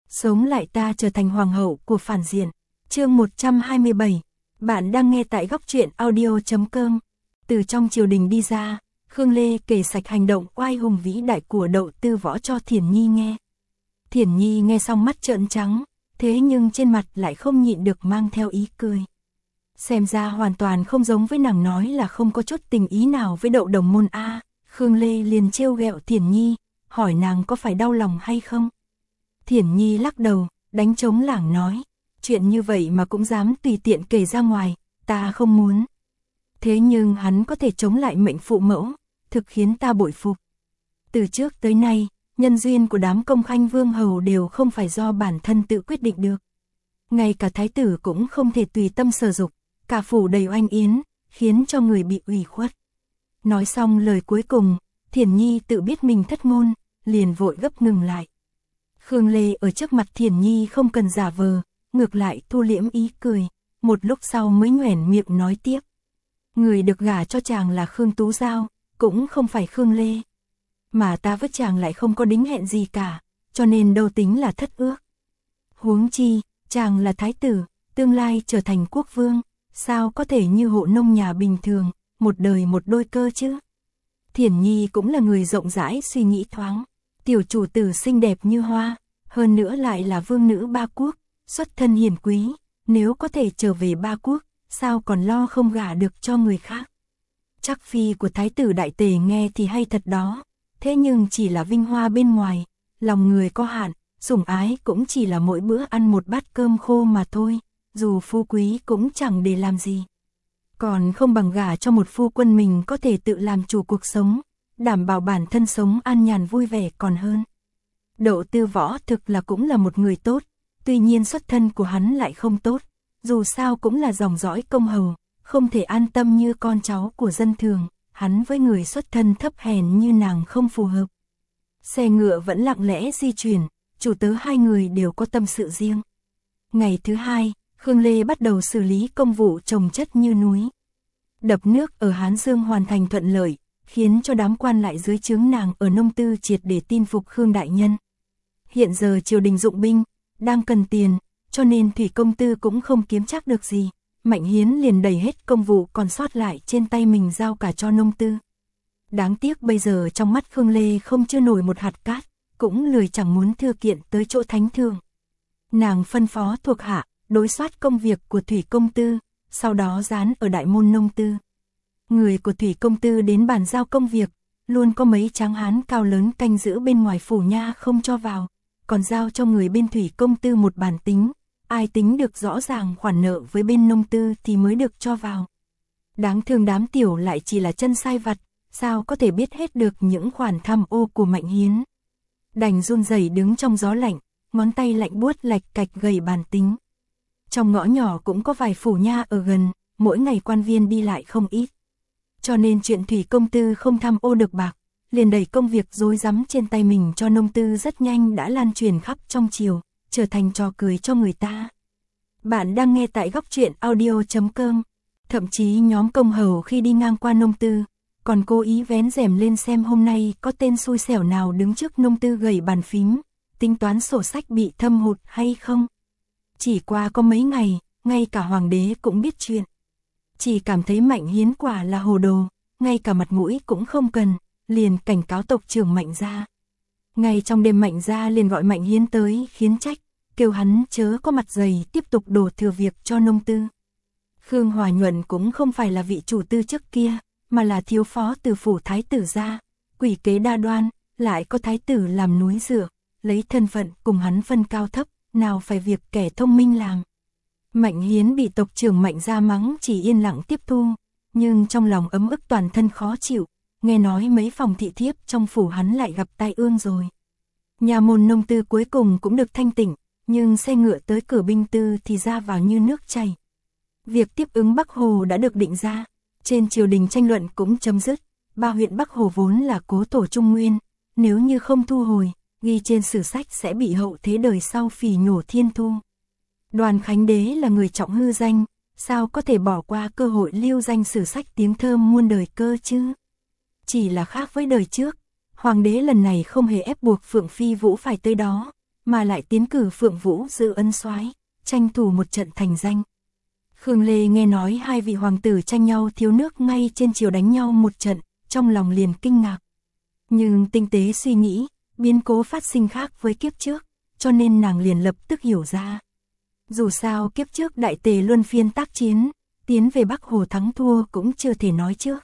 Sống lại ta trở thành hoàng hậu của phản diện. Chương 127. Bạn đang nghe tại góc truyện audio.com. Từ trong triều đình đi ra, Khương Lê kể sạch hành động oai hùng vĩ đại của Đậu Tư Võ cho Thiển Nhi nghe. Thiển Nhi nghe xong mắt trợn trắng, thế nhưng trên mặt lại không nhịn được mang theo ý cười. Xem ra hoàn toàn không giống với nàng nói là không có chút tình ý nào với Đậu Đồng Môn a. Khương Lê liền trêu ghẹo Thiển Nhi, hỏi nàng có phải đau lòng hay không. Thiển Nhi lắc đầu, đánh trống lảng nói, chuyện như vậy mà cũng dám tùy tiện kể ra ngoài, ta không muốn. Thế nhưng hắn có thể chống lại mệnh phụ mẫu, thực khiến ta bội phục. Từ trước tới nay, nhân duyên của đám công khanh vương hầu đều không phải do bản thân tự quyết định được. Ngay cả thái tử cũng không thể tùy tâm sở dục, cả phủ đầy oanh yến, khiến cho người bị ủy khuất. Nói xong lời cuối cùng, Thiển Nhi tự biết mình thất ngôn, liền vội gấp ngừng lại. Khương Lê ở trước mặt Thiển Nhi không cần giả vờ, ngược lại thu liễm ý cười, một lúc sau mới nhoẻn miệng nói tiếp. Người được gả cho chàng là Khương Tú Giao, cũng không phải Khương Lê. Mà ta với chàng lại không có đính hẹn gì cả, cho nên đâu tính là thất ước. Huống chi, chàng là thái tử, tương lai trở thành quốc vương, sao có thể như hộ nông nhà bình thường, một đời một đôi cơ chứ. Thiển Nhi cũng là người rộng rãi suy nghĩ thoáng, tiểu chủ tử xinh đẹp như hoa, hơn nữa lại là vương nữ ba quốc, xuất thân hiền quý, nếu có thể trở về ba quốc, sao còn lo không gả được cho người khác. Chắc phi của thái tử đại tề nghe thì hay thật đó, thế nhưng chỉ là vinh hoa bên ngoài, lòng người có hạn, sủng ái cũng chỉ là mỗi bữa ăn một bát cơm khô mà thôi, dù phú quý cũng chẳng để làm gì. Còn không bằng gả cho một phu quân mình có thể tự làm chủ cuộc sống, đảm bảo bản thân sống an nhàn vui vẻ còn hơn. Đậu Tư Võ thực là cũng là một người tốt, tuy nhiên xuất thân của hắn lại không tốt, dù sao cũng là dòng dõi công hầu, không thể an tâm như con cháu của dân thường, hắn với người xuất thân thấp hèn như nàng không phù hợp. Xe ngựa vẫn lặng lẽ di chuyển, chủ tớ hai người đều có tâm sự riêng. Ngày thứ hai, Khương Lê bắt đầu xử lý công vụ trồng chất như núi. Đập nước ở Hán Dương hoàn thành thuận lợi, khiến cho đám quan lại dưới trướng nàng ở Nông Tư triệt để tin phục Khương đại nhân. Hiện giờ triều đình dụng binh, đang cần tiền, cho nên Thủy công tư cũng không kiếm chắc được gì. Mạnh Hiến liền đẩy hết công vụ còn sót lại trên tay mình giao cả cho Nông Tư. Đáng tiếc bây giờ trong mắt Khương Lê không chưa nổi một hạt cát, cũng lười chẳng muốn thư kiện tới chỗ thánh thường. Nàng phân phó thuộc hạ, đối soát công việc của Thủy công tư, sau đó dán ở đại môn Nông Tư. Người của Thủy công tư đến bàn giao công việc, luôn có mấy tráng hán cao lớn canh giữ bên ngoài phủ nha không cho vào, còn giao cho người bên Thủy công tư một bản tính, ai tính được rõ ràng khoản nợ với bên Nông Tư thì mới được cho vào. Đáng thương đám tiểu lại chỉ là chân sai vặt, sao có thể biết hết được những khoản tham ô của Mạnh Hiến. Đành run rẩy đứng trong gió lạnh, ngón tay lạnh buốt lạch cạch gầy bàn tính. Trong ngõ nhỏ cũng có vài phủ nha ở gần, mỗi ngày quan viên đi lại không ít. Cho nên chuyện Thủy công tư không tham ô được bạc, liền đẩy công việc rối rắm trên tay mình cho Nông Tư rất nhanh đã lan truyền khắp trong triều, trở thành trò cười cho người ta. Bạn đang nghe tại góc truyện audio.com. Thậm chí nhóm công hầu khi đi ngang qua Nông Tư, còn cố ý vén rèm lên xem hôm nay có tên xui xẻo nào đứng trước Nông Tư gầy bàn phím, tính toán sổ sách bị thâm hụt hay không. Chỉ qua có mấy ngày, ngay cả hoàng đế cũng biết chuyện. Chỉ cảm thấy Mạnh Hiến quả là hồ đồ, ngay cả mặt mũi cũng không cần, liền cảnh cáo tộc trưởng Mạnh gia. Ngay trong đêm Mạnh gia liền gọi Mạnh Hiến tới khiến trách, kêu hắn chớ có mặt dày tiếp tục đổ thừa việc cho Nông Tư. Khương Hòa Nhuận cũng không phải là vị chủ tư trước kia, mà là thiếu phó từ phủ thái tử gia, quỷ kế đa đoan, lại có thái tử làm núi dựa, lấy thân phận cùng hắn phân cao thấp, nào phải việc kẻ thông minh làm. Mạnh Hiến bị tộc trưởng Mạnh gia mắng chỉ yên lặng tiếp thu, nhưng trong lòng ấm ức toàn thân khó chịu, nghe nói mấy phòng thị thiếp trong phủ hắn lại gặp tai ương rồi. Nhà môn Nông Tư cuối cùng cũng được thanh tịnh, nhưng xe ngựa tới cửa binh tư thì ra vào như nước chảy. Việc tiếp ứng Bắc Hồ đã được định ra, trên triều đình tranh luận cũng chấm dứt, ba huyện Bắc Hồ vốn là cố tổ Trung Nguyên, nếu như không thu hồi, ghi trên sử sách sẽ bị hậu thế đời sau phỉ nhổ thiên thu. Đoàn Khánh Đế là người trọng hư danh, sao có thể bỏ qua cơ hội lưu danh sử sách tiếng thơm muôn đời cơ chứ? Chỉ là khác với đời trước, hoàng đế lần này không hề ép buộc Phượng Phi Vũ phải tới đó, mà lại tiến cử Phượng Vũ dự ân soái, tranh thủ một trận thành danh. Khương Lê nghe nói hai vị hoàng tử tranh nhau thiếu nước ngay trên triều đánh nhau một trận, trong lòng liền kinh ngạc. Nhưng tinh tế suy nghĩ, biến cố phát sinh khác với kiếp trước, cho nên nàng liền lập tức hiểu ra. Dù sao kiếp trước đại tề luân phiên tác chiến, tiến về Bắc Hồ thắng thua cũng chưa thể nói trước.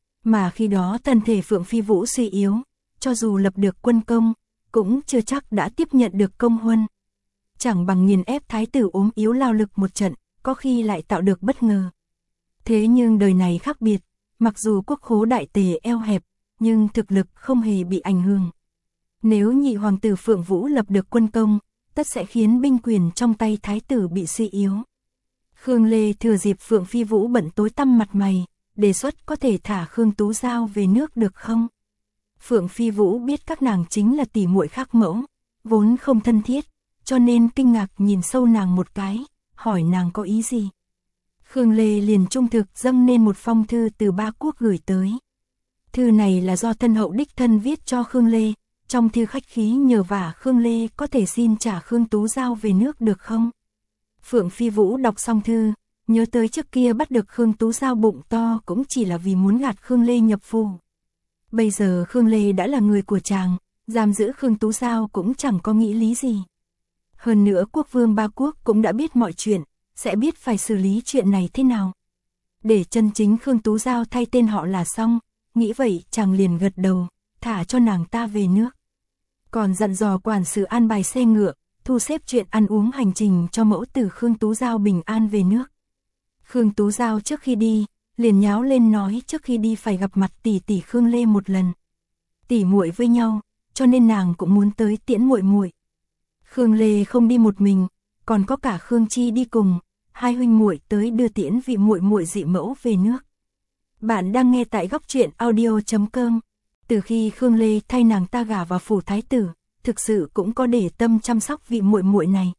Mà khi đó thân thể Phượng Phi Vũ suy yếu, cho dù lập được quân công, cũng chưa chắc đã tiếp nhận được công huân. Chẳng bằng nghiền ép thái tử ốm yếu lao lực một trận, có khi lại tạo được bất ngờ. Thế nhưng đời này khác biệt, mặc dù quốc khố đại tề eo hẹp, nhưng thực lực không hề bị ảnh hưởng. Nếu nhị hoàng tử Phượng Vũ lập được quân công, tất sẽ khiến binh quyền trong tay thái tử bị suy yếu. Khương Lê thừa dịp Phượng Phi Vũ bận tối tăm mặt mày, đề xuất có thể thả Khương Tú Giao về nước được không? Phượng Phi Vũ biết các nàng chính là tỷ muội khác mẫu, vốn không thân thiết, cho nên kinh ngạc nhìn sâu nàng một cái, hỏi nàng có ý gì. Khương Lê liền trung thực dâng nên một phong thư từ Ba Quốc gửi tới. Thư này là do thân hậu đích thân viết cho Khương Lê, trong thư khách khí nhờ vả Khương Lê có thể xin trả Khương Tú Giao về nước được không? Phượng Phi Vũ đọc xong thư, nhớ tới trước kia bắt được Khương Tú Giao bụng to cũng chỉ là vì muốn gạt Khương Lê nhập phủ. Bây giờ Khương Lê đã là người của chàng, giam giữ Khương Tú Giao cũng chẳng có nghĩ lý gì. Hơn nữa quốc vương Ba Quốc cũng đã biết mọi chuyện, sẽ biết phải xử lý chuyện này thế nào. Để chân chính Khương Tú Giao thay tên họ là xong, nghĩ vậy chàng liền gật đầu, thả cho nàng ta về nước. Còn dặn dò quản sự an bài xe ngựa, thu xếp chuyện ăn uống hành trình cho mẫu tử Khương Tú Giao bình an về nước. Khương Tú Giao trước khi đi, liền nháo lên nói trước khi đi phải gặp mặt tỷ tỷ Khương Lê một lần. Tỷ muội với nhau, cho nên nàng cũng muốn tới tiễn muội muội. Khương Lê không đi một mình, còn có cả Khương Chi đi cùng, hai huynh muội tới đưa tiễn vị muội muội dị mẫu về nước. Bạn đang nghe tại góc truyện audio.com. Từ khi Khương Lê thay nàng ta gả vào phủ thái tử, thực sự cũng có để tâm chăm sóc vị muội muội này.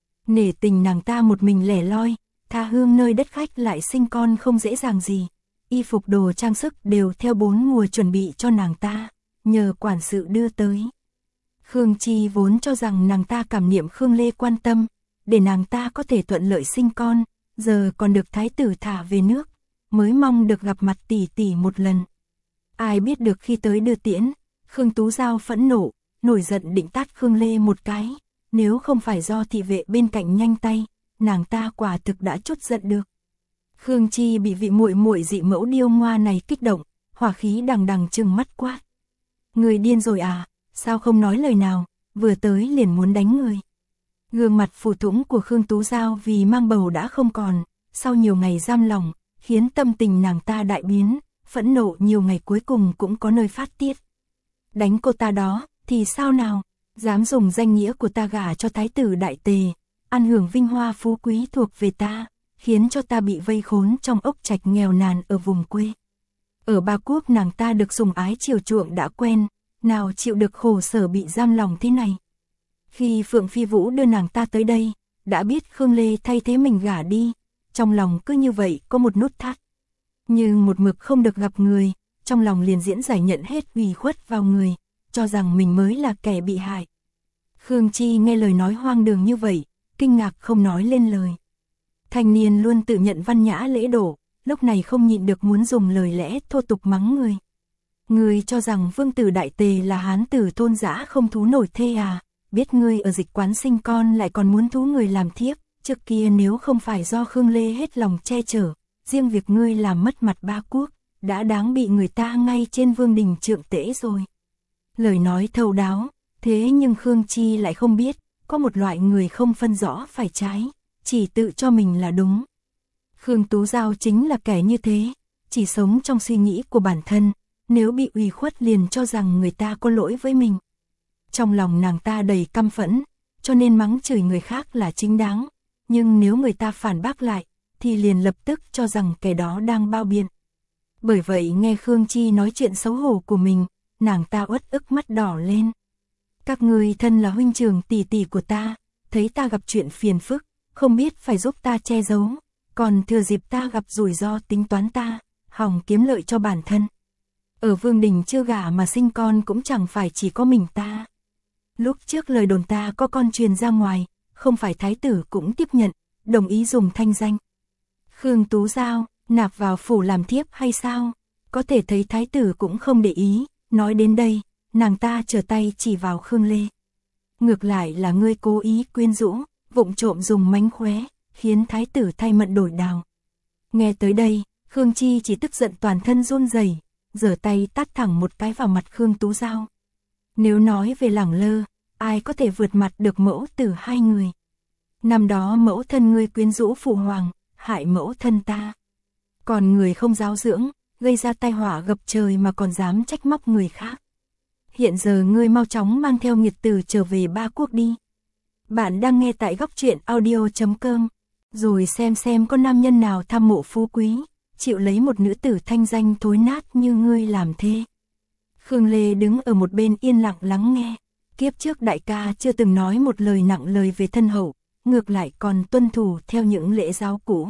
Nể tình nàng ta một mình lẻ loi, tha hương nơi đất khách lại sinh con không dễ dàng gì. Y phục đồ trang sức đều theo 4 mùa chuẩn bị cho nàng ta, nhờ quản sự đưa tới. Khương Chi vốn cho rằng nàng ta cảm niệm Khương Lê quan tâm, để nàng ta có thể thuận lợi sinh con, giờ còn được thái tử thả về nước, mới mong được gặp mặt tỷ tỷ một lần. Ai biết được khi tới đưa tiễn, Khương Tú Giao phẫn nộ, nổi giận định tát Khương Lê một cái, nếu không phải do thị vệ bên cạnh nhanh tay, nàng ta quả thực đã trút giận được. Khương Chi bị vị muội muội dị mẫu điêu ngoa này kích động, hỏa khí đằng đằng trừng mắt quát. Người điên rồi à, sao không nói lời nào, vừa tới liền muốn đánh người. Gương mặt phù thủng của Khương Tú Giao vì mang bầu đã không còn, sau nhiều ngày giam lòng, khiến tâm tình nàng ta đại biến, phẫn nộ nhiều ngày cuối cùng cũng có nơi phát tiết. Đánh cô ta đó, thì sao nào, dám dùng danh nghĩa của ta gả cho thái tử đại tề, ăn hưởng vinh hoa phú quý thuộc về ta, khiến cho ta bị vây khốn trong ốc trạch nghèo nàn ở vùng quê. Ở Ba Quốc nàng ta được sủng ái chiều chuộng đã quen, nào chịu được khổ sở bị giam lòng thế này. Khi Phượng Phi Vũ đưa nàng ta tới đây, đã biết Khương Lê thay thế mình gả đi, trong lòng cứ như vậy có một nút thắt. Nhưng một mực không được gặp người, trong lòng liền diễn giải nhận hết ủy khuất vào người, cho rằng mình mới là kẻ bị hại. Khương Chi nghe lời nói hoang đường như vậy, kinh ngạc không nói lên lời. Thanh niên luôn tự nhận văn nhã lễ độ, lúc này không nhịn được muốn dùng lời lẽ thô tục mắng người. Người cho rằng vương tử đại tề là hán tử thôn dã không thú nổi thê à, biết ngươi ở dịch quán sinh con lại còn muốn thú người làm thiếp, trước kia nếu không phải do Khương Lê hết lòng che chở, riêng việc ngươi làm mất mặt Ba Quốc, đã đáng bị người ta ngay trên vương đình trượng tễ rồi. Lời nói thấu đáo, thế nhưng Khương Chi lại không biết, có một loại người không phân rõ phải trái, chỉ tự cho mình là đúng. Khương Tú Giao chính là kẻ như thế, chỉ sống trong suy nghĩ của bản thân, nếu bị ủy khuất liền cho rằng người ta có lỗi với mình. Trong lòng nàng ta đầy căm phẫn, cho nên mắng chửi người khác là chính đáng, nhưng nếu người ta phản bác lại, thì liền lập tức cho rằng kẻ đó đang bao biện. Bởi vậy nghe Khương Chi nói chuyện xấu hổ của mình, nàng ta uất ức mắt đỏ lên. Các người thân là huynh trưởng tỷ tỷ của ta, thấy ta gặp chuyện phiền phức, không biết phải giúp ta che giấu, còn thừa dịp ta gặp rủi ro tính toán ta, hòng kiếm lợi cho bản thân. Ở vương đình chưa gả mà sinh con cũng chẳng phải chỉ có mình ta. Lúc trước lời đồn ta có con truyền ra ngoài, không phải thái tử cũng tiếp nhận, đồng ý dùng thanh danh Khương Tú Giao, nạp vào phủ làm thiếp hay sao? Có thể thấy thái tử cũng không để ý, nói đến đây, nàng ta trở tay chỉ vào Khương Lê. Ngược lại là ngươi cố ý quyến rũ, vụng trộm dùng mánh khóe, khiến thái tử thay mận đổi đào. Nghe tới đây, Khương Chi chỉ tức giận toàn thân run rẩy, giở tay tát thẳng một cái vào mặt Khương Tú Giao. Nếu nói về lẳng lơ, ai có thể vượt mặt được mẫu tử hai người. Năm đó mẫu thân ngươi quyến rũ phụ hoàng, hại mẫu thân ta. Còn người không giáo dưỡng, gây ra tai họa ngập trời mà còn dám trách móc người khác. Hiện giờ ngươi mau chóng mang theo nghiệt tử trở về Ba Quốc đi. Bạn đang nghe tại Góc Truyện Audio.com. Rồi xem có nam nhân nào tham mộ phú quý, chịu lấy một nữ tử thanh danh thối nát như ngươi làm thê. Khương Lê đứng ở một bên yên lặng lắng nghe. Kiếp trước đại ca chưa từng nói một lời nặng lời về thân hậu, ngược lại còn tuân thủ theo những lễ giáo cũ.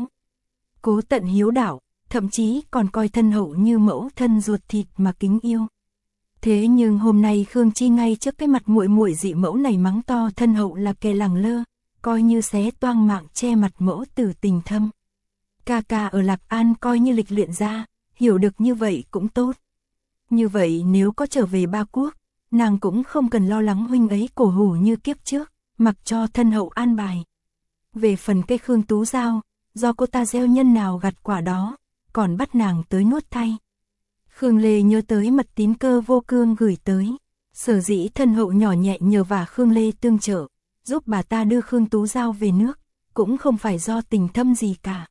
Cố tận hiếu đạo, thậm chí còn coi thân hậu như mẫu thân ruột thịt mà kính yêu. Thế nhưng hôm nay Khương Chi ngay trước cái mặt muội muội dị mẫu này mắng to thân hậu là kẻ lẳng lơ, coi như xé toang mạng che mặt mẫu tử tình thâm. Ca ca ở Lạc An coi như lịch luyện ra, hiểu được như vậy cũng tốt. Như vậy nếu có trở về Ba Quốc, nàng cũng không cần lo lắng huynh ấy cổ hủ như kiếp trước, mặc cho thân hậu an bài. Về phần cây Khương Tú Giao, do cô ta gieo nhân nào gặt quả đó, còn bắt nàng tới nuốt thay. Khương Lê nhớ tới mật tín Cơ Vô Cương gửi tới, sở dĩ thân hậu nhỏ nhẹ nhờ vả Khương Lê tương trợ, giúp bà ta đưa Khương Tú Giao về nước, cũng không phải do tình thâm gì cả.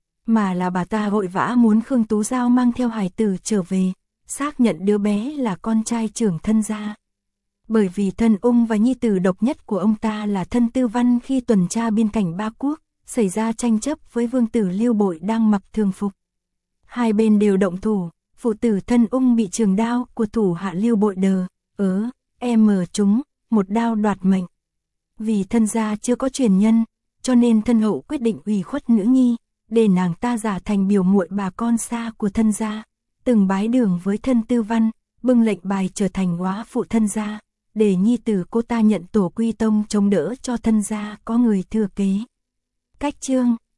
Mà là bà ta vội vã muốn Khương Tú Giao mang theo hài tử trở về, xác nhận đứa bé là con trai trưởng thân gia. Bởi vì thân ung và nhi tử độc nhất của ông ta là thân Tư Văn khi tuần tra biên cảnh Ba Quốc, xảy ra tranh chấp với vương tử Lưu Bội đang mặc thường phục. Hai bên đều động thủ, phụ tử thân ung bị trường đao của thủ hạ Lưu Bội trúng, một đao đoạt mệnh. Vì thân gia chưa có truyền nhân, cho nên thân hậu quyết định ủy khuất nữ nhi, để nàng ta giả thành biểu muội bà con xa của thân gia, từng bái đường với thân Tư Văn, bưng lệnh bài trở thành góa phụ thân gia, để nhi tử cô ta nhận tổ quy tông chống đỡ cho thân gia có người thừa kế. Cách chương